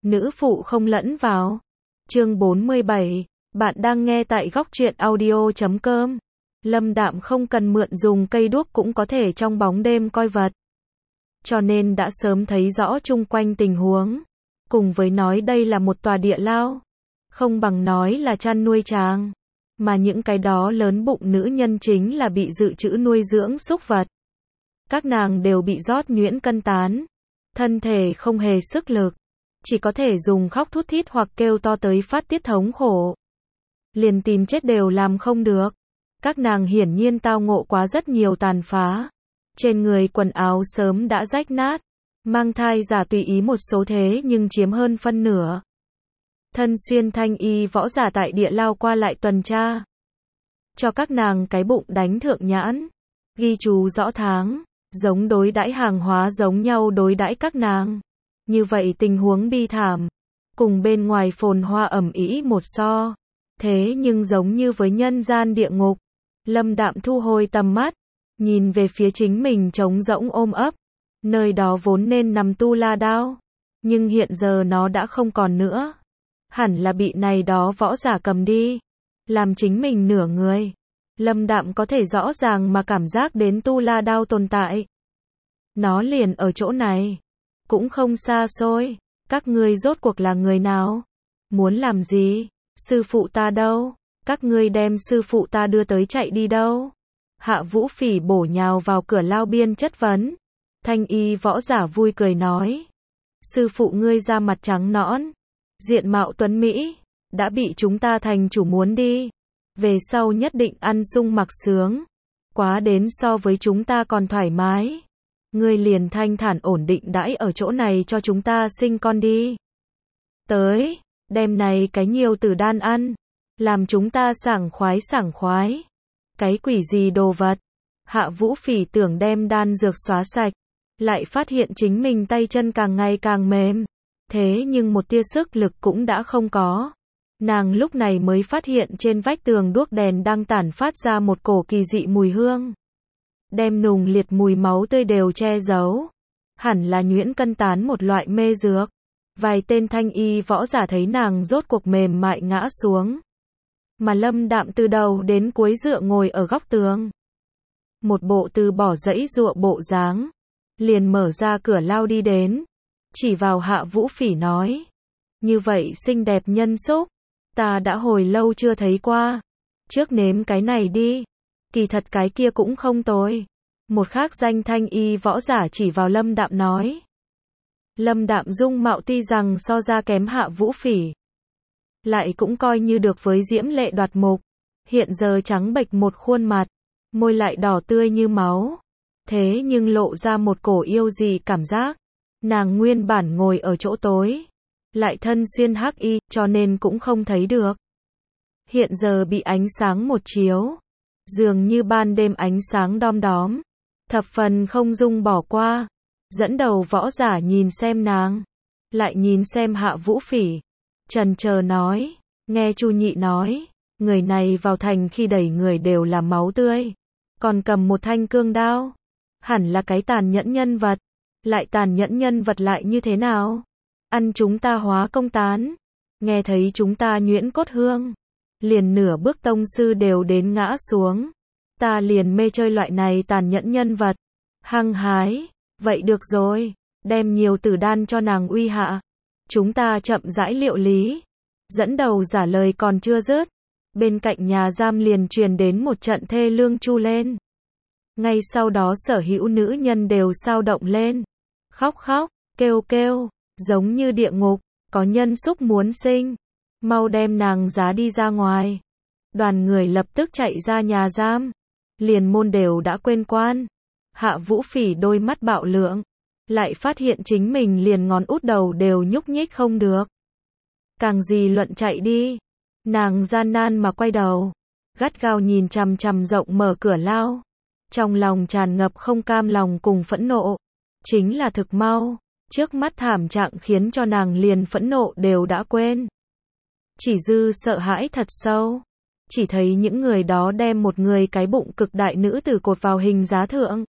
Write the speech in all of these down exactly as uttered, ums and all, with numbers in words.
nữ phụ không lẫn vào. Chương bốn mươi bảy, bạn đang nghe tại góc truyện audio chấm com. Lâm Đạm không cần mượn dùng cây đuốc cũng có thể trong bóng đêm coi vật. Cho nên đã sớm thấy rõ chung quanh tình huống. Cùng với nói đây là một tòa địa lao. Không bằng nói là chăn nuôi tràng. Mà những cái đó lớn bụng nữ nhân chính là bị dự trữ nuôi dưỡng súc vật. Các nàng đều bị rót nhuyễn cân tán. Thân thể không hề sức lực. Chỉ có thể dùng khóc thút thít hoặc kêu to tới phát tiết thống khổ. Liền tìm chết đều làm không được. Các nàng hiển nhiên tao ngộ quá rất nhiều tàn phá. Trên người quần áo sớm đã rách nát. Mang thai giả tùy ý một số thế nhưng chiếm hơn phân nửa. Thân xuyên thanh y võ giả tại địa lao qua lại tuần tra. Cho các nàng cái bụng đánh thượng nhãn. Ghi chú rõ tháng. Giống đối đãi hàng hóa giống nhau đối đãi các nàng. Như vậy tình huống bi thảm. Cùng bên ngoài phồn hoa ẩm ĩ một so. Thế nhưng giống như với nhân gian địa ngục. Lâm Đạm thu hồi tầm mắt. Nhìn về phía chính mình trống rỗng ôm ấp. Nơi đó vốn nên nằm tu la đao. Nhưng hiện giờ nó đã không còn nữa. Hẳn là bị này đó võ giả cầm đi. Làm chính mình nửa người. Lâm Đạm có thể rõ ràng mà cảm giác đến tu la đao tồn tại. Nó liền ở chỗ này. Cũng không xa xôi. Các ngươi rốt cuộc là người nào? Muốn làm gì? Sư phụ ta đâu? Các ngươi đem sư phụ ta đưa tới chạy đi đâu? Hạ Vũ Phỉ bổ nhào vào cửa lao biên chất vấn. Thanh y võ giả vui cười nói. Sư phụ ngươi da mặt trắng nõn. Diện mạo tuấn Mỹ. Đã bị chúng ta thành chủ muốn đi. Về sau nhất định ăn sung mặc sướng. Quá đến so với chúng ta còn thoải mái. Ngươi liền thanh thản ổn định đãi ở chỗ này cho chúng ta sinh con đi. Tới, đem này cái nhiều tử đan ăn. Làm chúng ta sảng khoái sảng khoái. Cái quỷ gì đồ vật. Hạ Vũ Phỉ tưởng đem đan dược xóa sạch. Lại phát hiện chính mình tay chân càng ngày càng mềm. Thế nhưng một tia sức lực cũng đã không có. Nàng lúc này mới phát hiện trên vách tường đuốc đèn đang tản phát ra một cổ kỳ dị mùi hương. Đem nùng liệt mùi máu tươi đều che giấu. Hẳn là nhuyễn cân tán một loại mê dược. Vài tên thanh y võ giả thấy nàng rốt cuộc mềm mại ngã xuống. Mà Lâm Đạm từ đầu đến cuối dựa ngồi ở góc tường. Một bộ từ bỏ dãy dụa bộ dáng. Liền mở ra cửa lao đi đến. Chỉ vào Hạ Vũ Phỉ nói. Như vậy xinh đẹp nhân xúc. Ta đã hồi lâu chưa thấy qua. Trước nếm cái này đi. Kỳ thật cái kia cũng không tồi. Một khác danh thanh y võ giả chỉ vào Lâm Đạm nói. Lâm Đạm dung mạo tuy rằng so ra kém Hạ Vũ Phỉ. Lại cũng coi như được với diễm lệ đoạt mục. Hiện giờ trắng bệch một khuôn mặt. Môi lại đỏ tươi như máu. Thế nhưng lộ ra một cổ yêu dị cảm giác. Nàng nguyên bản ngồi ở chỗ tối. Lại thân xuyên hắc y cho nên cũng không thấy được. Hiện giờ bị ánh sáng một chiếu. Dường như ban đêm ánh sáng đom đóm. Thập phần không dung bỏ qua. Dẫn đầu võ giả nhìn xem nàng. Lại nhìn xem Hạ Vũ Phỉ. Chần chờ nói. Nghe Chu Nhị nói. Người này vào thành khi đẩy người đều là máu tươi. Còn cầm một thanh cương đao. Hẳn là cái tàn nhẫn nhân vật. Lại tàn nhẫn nhân vật lại như thế nào? Ăn chúng ta hóa công tán. Nghe thấy chúng ta nhuyễn cốt hương. Liền nửa bước tông sư đều đến ngã xuống. Ta liền mê chơi loại này tàn nhẫn nhân vật. Hăng hái. Vậy được rồi. Đem nhiều tử đan cho nàng uy hạ. Chúng ta chậm rãi liệu lý. Dẫn đầu giả lời còn chưa dứt. Bên cạnh nhà giam liền truyền đến một trận thê lương chu lên. Ngay sau đó sở hữu nữ nhân đều sao động lên. Khóc khóc, kêu kêu. Giống như địa ngục. Có nhân xúc muốn sinh. Mau đem nàng giá đi ra ngoài. Đoàn người lập tức chạy ra nhà giam. Liền môn đều đã quên quan. Hạ Vũ Phỉ đôi mắt bạo lượng. Lại phát hiện chính mình liền ngón út đầu đều nhúc nhích không được. Càng gì luận chạy đi. Nàng gian nan mà quay đầu. Gắt gao nhìn chằm chằm rộng mở cửa lao. Trong lòng tràn ngập không cam lòng cùng phẫn nộ. Chính là thực mau. Trước mắt thảm trạng khiến cho nàng liền phẫn nộ đều đã quên. Chỉ dư sợ hãi thật sâu. Chỉ thấy những người đó đem một người cái bụng cực đại nữ tử cột vào hình giá thượng.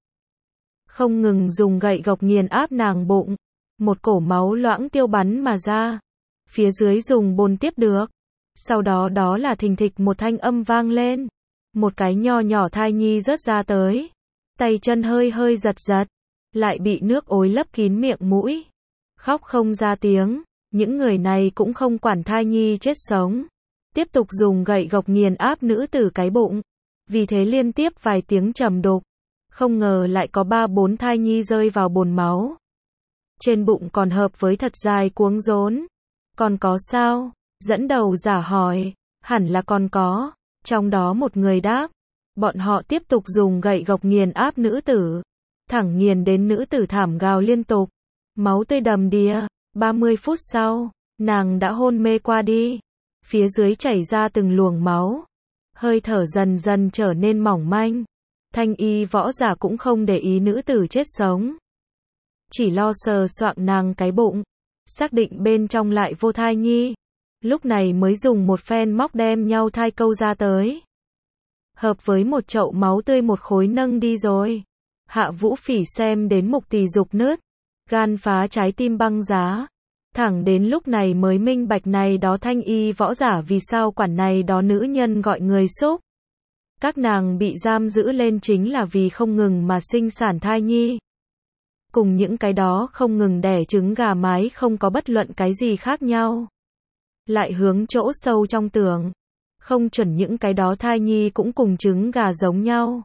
Không ngừng dùng gậy gộc nghiền áp nàng bụng. Một cổ máu loãng tiêu bắn mà ra. phía dưới dùng bồn tiếp được. Sau đó đó là thình thịch một thanh âm vang lên. Một cái nho nhỏ thai nhi rớt ra tới. Tay chân hơi hơi giật giật. Lại bị nước ối lấp kín miệng mũi. Khóc không ra tiếng. Những người này cũng không quản thai nhi chết sống. Tiếp tục dùng gậy gộc nghiền áp nữ tử cái bụng. Vì thế liên tiếp vài tiếng trầm đục. Không ngờ lại có ba bốn thai nhi rơi vào bồn máu. Trên bụng còn hợp với thật dài cuống rốn. Còn có sao? Dẫn đầu giả hỏi. Hẳn là còn có. Trong đó một người đáp. Bọn họ tiếp tục dùng gậy gộc nghiền áp nữ tử. Thẳng nghiền đến nữ tử thảm gào liên tục. Máu tươi đầm đìa. ba mươi phút sau, nàng đã hôn mê qua đi. Phía dưới chảy ra từng luồng máu. Hơi thở dần dần trở nên mỏng manh. Thanh y võ giả cũng không để ý nữ tử chết sống. Chỉ lo sờ soạng nàng cái bụng. Xác định bên trong lại vô thai nhi. Lúc này mới dùng một phen móc đem nhau thai câu ra tới. Hợp với một chậu máu tươi một khối nâng đi rồi. Hạ Vũ Phỉ xem đến mục tỳ dục nứt. Gan phá trái tim băng giá. Thẳng đến lúc này mới minh bạch này đó thanh y võ giả vì sao quản này đó nữ nhân gọi người xúc. Các nàng bị giam giữ lên chính là vì không ngừng mà sinh sản thai nhi. Cùng những cái đó không ngừng đẻ trứng gà mái không có bất luận cái gì khác nhau. Lại hướng chỗ sâu trong tưởng. Không chuẩn những cái đó thai nhi cũng cùng trứng gà giống nhau.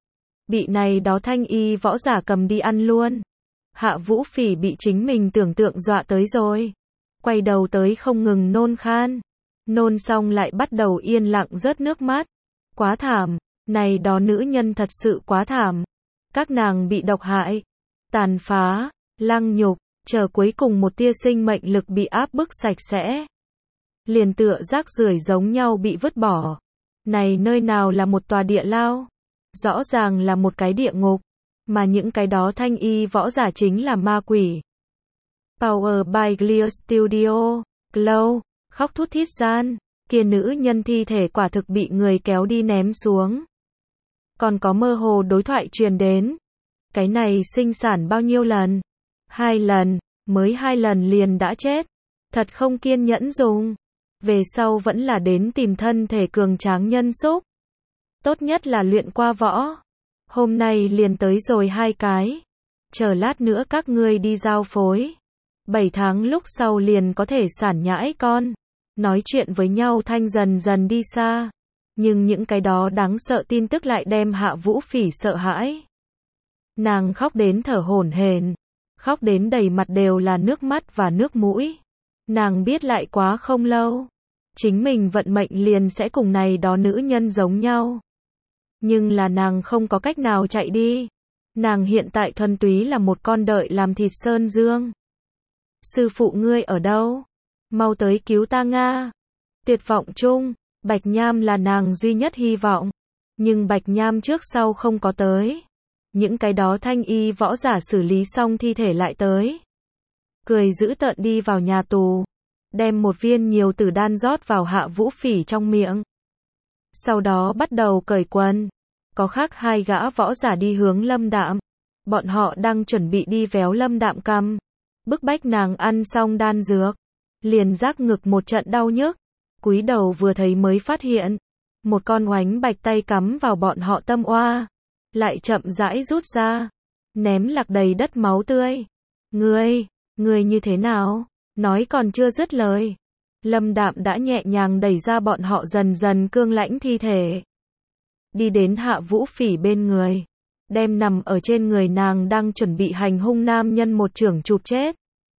Bị này đó thanh y võ giả cầm đi ăn luôn. Hạ Vũ Phỉ bị chính mình tưởng tượng dọa tới rồi. Quay đầu tới không ngừng nôn khan. Nôn xong lại bắt đầu yên lặng rớt nước mắt. Quá thảm. Này đó nữ nhân thật sự quá thảm. Các nàng bị độc hại, tàn phá, lăng nhục, chờ cuối cùng một tia sinh mệnh lực bị áp bức sạch sẽ. Liền tựa rác rưởi giống nhau bị vứt bỏ. Này nơi nào là một tòa địa lao? Rõ ràng là một cái địa ngục. Mà những cái đó thanh y võ giả chính là ma quỷ. Power by Clear Studio. Glow. Khóc thút thít gian. Kia nữ nhân thi thể quả thực bị người kéo đi ném xuống. Còn có mơ hồ đối thoại truyền đến. Cái này sinh sản bao nhiêu lần? Hai lần. Mới hai lần liền đã chết. Thật không kiên nhẫn dùng. Về sau vẫn là đến tìm thân thể cường tráng nhân xúc. Tốt nhất là luyện qua võ. Hôm nay liền tới rồi hai cái. Chờ lát nữa các ngươi đi giao phối. Bảy tháng lúc sau liền có thể sản nhãi con. Nói chuyện với nhau thanh dần dần đi xa. Nhưng những cái đó đáng sợ tin tức lại đem Hạ Vũ Phỉ sợ hãi. Nàng khóc đến thở hổn hển. Khóc đến đầy mặt đều là nước mắt và nước mũi. Nàng biết lại quá không lâu. Chính mình vận mệnh liền sẽ cùng này đó nữ nhân giống nhau. Nhưng là nàng không có cách nào chạy đi. Nàng hiện tại thuần túy là một con đợi làm thịt sơn dương. Sư phụ ngươi ở đâu? Mau tới cứu ta Nga. Tuyệt vọng chung, Bạch Nham là nàng duy nhất hy vọng. Nhưng Bạch Nham trước sau không có tới. Những cái đó thanh y võ giả xử lý xong thi thể lại tới. Cười dữ tợn đi vào nhà tù. Đem một viên nhiều tử đan rót vào Hạ Vũ Phỉ trong miệng. Sau đó bắt đầu cởi quần. Có khác hai gã võ giả đi hướng Lâm Đạm. Bọn họ đang chuẩn bị đi véo Lâm Đạm cằm. Bức bách nàng ăn xong đan dược. Liền giác ngực một trận đau nhức. Cúi đầu vừa thấy mới phát hiện. Một con oánh bạch tay cắm vào bọn họ tâm oa. Lại chậm rãi rút ra. Ném lạc đầy đất máu tươi. Ngươi, ngươi như thế nào? Nói còn chưa dứt lời. Lâm Đạm đã nhẹ nhàng đẩy ra bọn họ dần dần cương lãnh thi thể. Đi đến Hạ Vũ Phỉ bên người. Đem nằm ở trên người nàng đang chuẩn bị hành hung nam nhân một chưởng chụp chết.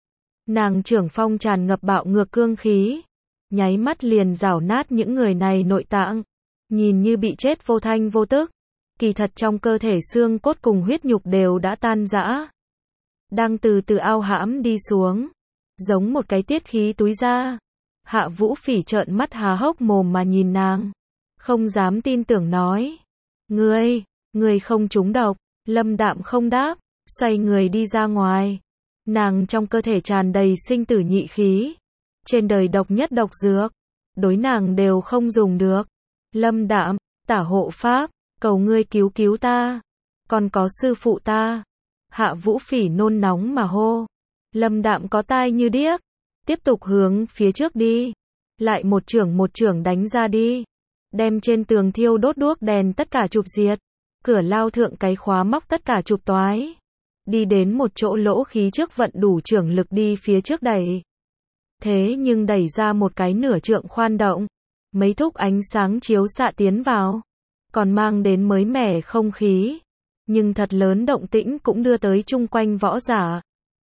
Nàng trưởng phong tràn ngập bạo ngược cương khí. Nháy mắt liền rảo nát những người này nội tạng. Nhìn như bị chết vô thanh vô tức. Kỳ thật trong cơ thể xương cốt cùng huyết nhục đều đã tan rã. Đang từ từ ao hãm đi xuống. Giống một cái tiết khí túi ra. Hạ Vũ Phỉ trợn mắt há hốc mồm mà nhìn nàng. Không dám tin tưởng nói. Ngươi, ngươi không trúng độc. Lâm Đạm không đáp. Xoay người đi ra ngoài. Nàng trong cơ thể tràn đầy sinh tử nhị khí. Trên đời độc nhất độc dược. Đối nàng đều không dùng được. Lâm Đạm, tả hộ pháp. Cầu ngươi cứu cứu ta. Còn có sư phụ ta. Hạ Vũ Phỉ nôn nóng mà hô. Lâm Đạm có tai như điếc. Tiếp tục hướng phía trước đi. Lại một chưởng một chưởng đánh ra đi. Đem trên tường thiêu đốt đuốc đèn tất cả chụp diệt. Cửa lao thượng cái khóa móc tất cả chụp toái. Đi đến một chỗ lỗ khí trước vận đủ chưởng lực đi phía trước đẩy. Thế nhưng đẩy ra một cái nửa trượng khoan động. Mấy thúc ánh sáng chiếu xạ tiến vào. Còn mang đến mới mẻ không khí. Nhưng thật lớn động tĩnh cũng đưa tới chung quanh võ giả.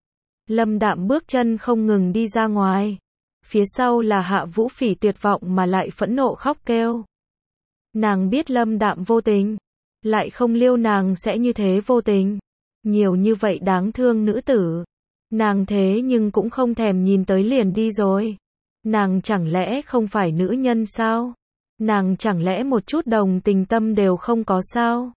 Lâm Đạm bước chân không ngừng đi ra ngoài. Phía sau là Hạ Vũ Phỉ tuyệt vọng mà lại phẫn nộ khóc kêu. Nàng biết Lâm Đạm vô tình. Lại không liêu nàng sẽ như thế vô tình. Nhiều như vậy đáng thương nữ tử. Nàng thế nhưng cũng không thèm nhìn tới liền đi rồi. Nàng chẳng lẽ không phải nữ nhân sao? Nàng chẳng lẽ một chút đồng tình tâm đều không có sao?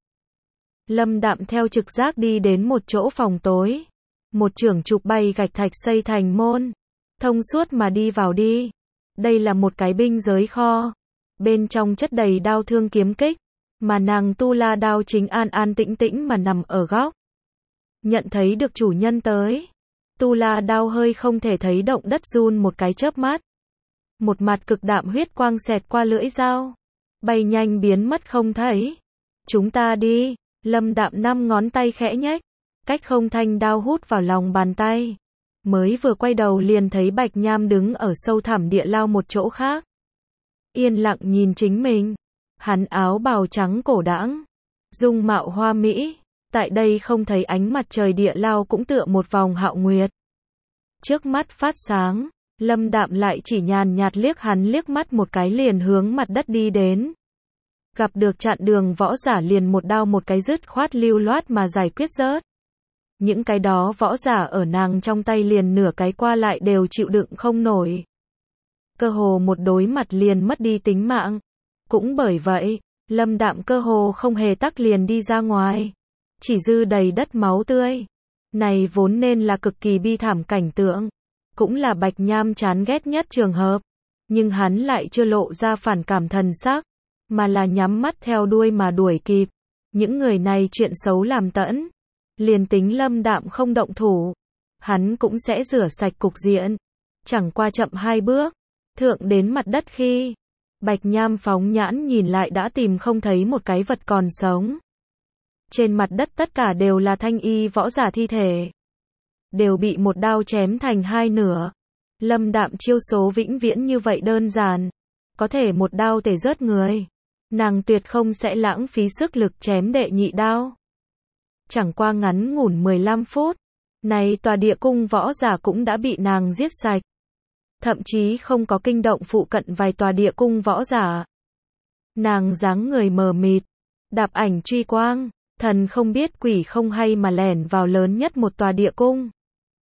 Lâm Đạm theo trực giác đi đến một chỗ phòng tối. Một chưởng chụp bay gạch thạch xây thành môn. Thông suốt mà đi vào đi. Đây là một cái binh giới kho. Bên trong chất đầy đao thương kiếm kích. Mà nàng tu la đao chính an an tĩnh tĩnh mà nằm ở góc. Nhận thấy được chủ nhân tới. Tu la đao hơi không thể thấy động đất run một cái chớp mắt. Một mặt cực đạm huyết quang xẹt qua lưỡi dao. Bay nhanh biến mất không thấy. Chúng ta đi. Lâm Đạm năm ngón tay khẽ nhếch. Cách không thanh đao hút vào lòng bàn tay. Mới vừa quay đầu liền thấy Bạch Nham đứng ở sâu thẳm địa lao một chỗ khác. Yên lặng nhìn chính mình. Hắn áo bào trắng cổ đãng. Dung mạo hoa mỹ. Tại đây không thấy ánh mặt trời địa lao cũng tựa một vòng hạo nguyệt. Trước mắt phát sáng. Lâm Đạm lại chỉ nhàn nhạt liếc hắn liếc mắt một cái liền hướng mặt đất đi đến. Gặp được chặn đường võ giả liền một đao một cái dứt khoát lưu loát mà giải quyết rớt. Những cái đó võ giả ở nàng trong tay liền nửa cái qua lại đều chịu đựng không nổi. Cơ hồ một đối mặt liền mất đi tính mạng. Cũng bởi vậy, Lâm Đạm cơ hồ không hề tắc liền đi ra ngoài. Chỉ dư đầy đất máu tươi. Này vốn nên là cực kỳ bi thảm cảnh tượng. Cũng là Bạch Nham chán ghét nhất trường hợp. Nhưng hắn lại chưa lộ ra phản cảm thần sắc. Mà là nhắm mắt theo đuôi mà đuổi kịp. Những người này chuyện xấu làm tẫn. Liền tính Lâm Đạm không động thủ. Hắn cũng sẽ rửa sạch cục diện. Chẳng qua chậm hai bước. Thượng đến mặt đất khi. Bạch Nham phóng nhãn nhìn lại đã tìm không thấy một cái vật còn sống. Trên mặt đất tất cả đều là thanh y võ giả thi thể. Đều bị một đao chém thành hai nửa. Lâm Đạm chiêu số vĩnh viễn như vậy đơn giản. Có thể một đao tể rớt người. Nàng tuyệt không sẽ lãng phí sức lực chém đệ nhị đao. Chẳng qua ngắn ngủn mười lăm phút. Này tòa địa cung võ giả cũng đã bị nàng giết sạch. Thậm chí không có kinh động phụ cận vài tòa địa cung võ giả. Nàng dáng người mờ mịt. Đạp ảnh truy quang. Thần không biết quỷ không hay mà lẻn vào lớn nhất một tòa địa cung.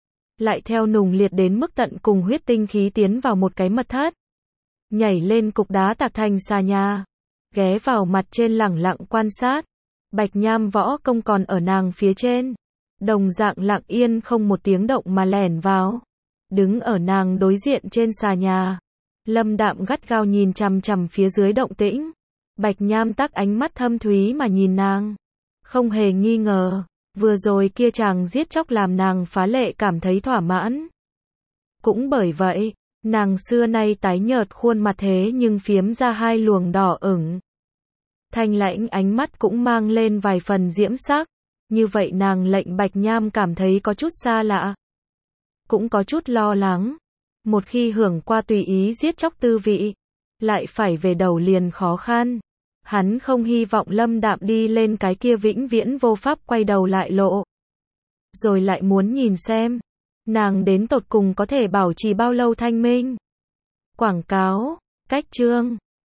Lại theo nùng liệt đến mức tận cùng huyết tinh khí tiến vào một cái mật thất. Nhảy lên cục đá tạc thành xà nhà. Ghé vào mặt trên lẳng lặng quan sát. Bạch Nham võ công còn ở nàng phía trên. Đồng dạng lặng yên không một tiếng động mà lẻn vào. Đứng ở nàng đối diện trên xà nhà. Lâm Đạm gắt gao nhìn chằm chằm phía dưới động tĩnh. Bạch Nham tắc ánh mắt thâm thúy mà nhìn nàng. Không hề nghi ngờ. Vừa rồi kia chàng giết chóc làm nàng phá lệ cảm thấy thỏa mãn. Cũng bởi vậy, nàng xưa nay tái nhợt khuôn mặt thế nhưng phiếm ra hai luồng đỏ ửng. Thanh lãnh ánh mắt cũng mang lên vài phần diễm sắc. Như vậy nàng lệnh Bạch Nham cảm thấy có chút xa lạ. Cũng có chút lo lắng. Một khi hưởng qua tùy ý giết chóc tư vị, lại phải về đầu liền khó khăn. Hắn không hy vọng Lâm Đạm đi lên cái kia vĩnh viễn vô pháp quay đầu lại lộ. Rồi lại muốn nhìn xem, nàng đến tột cùng có thể bảo trì bao lâu thanh minh. Quảng cáo, cách chương.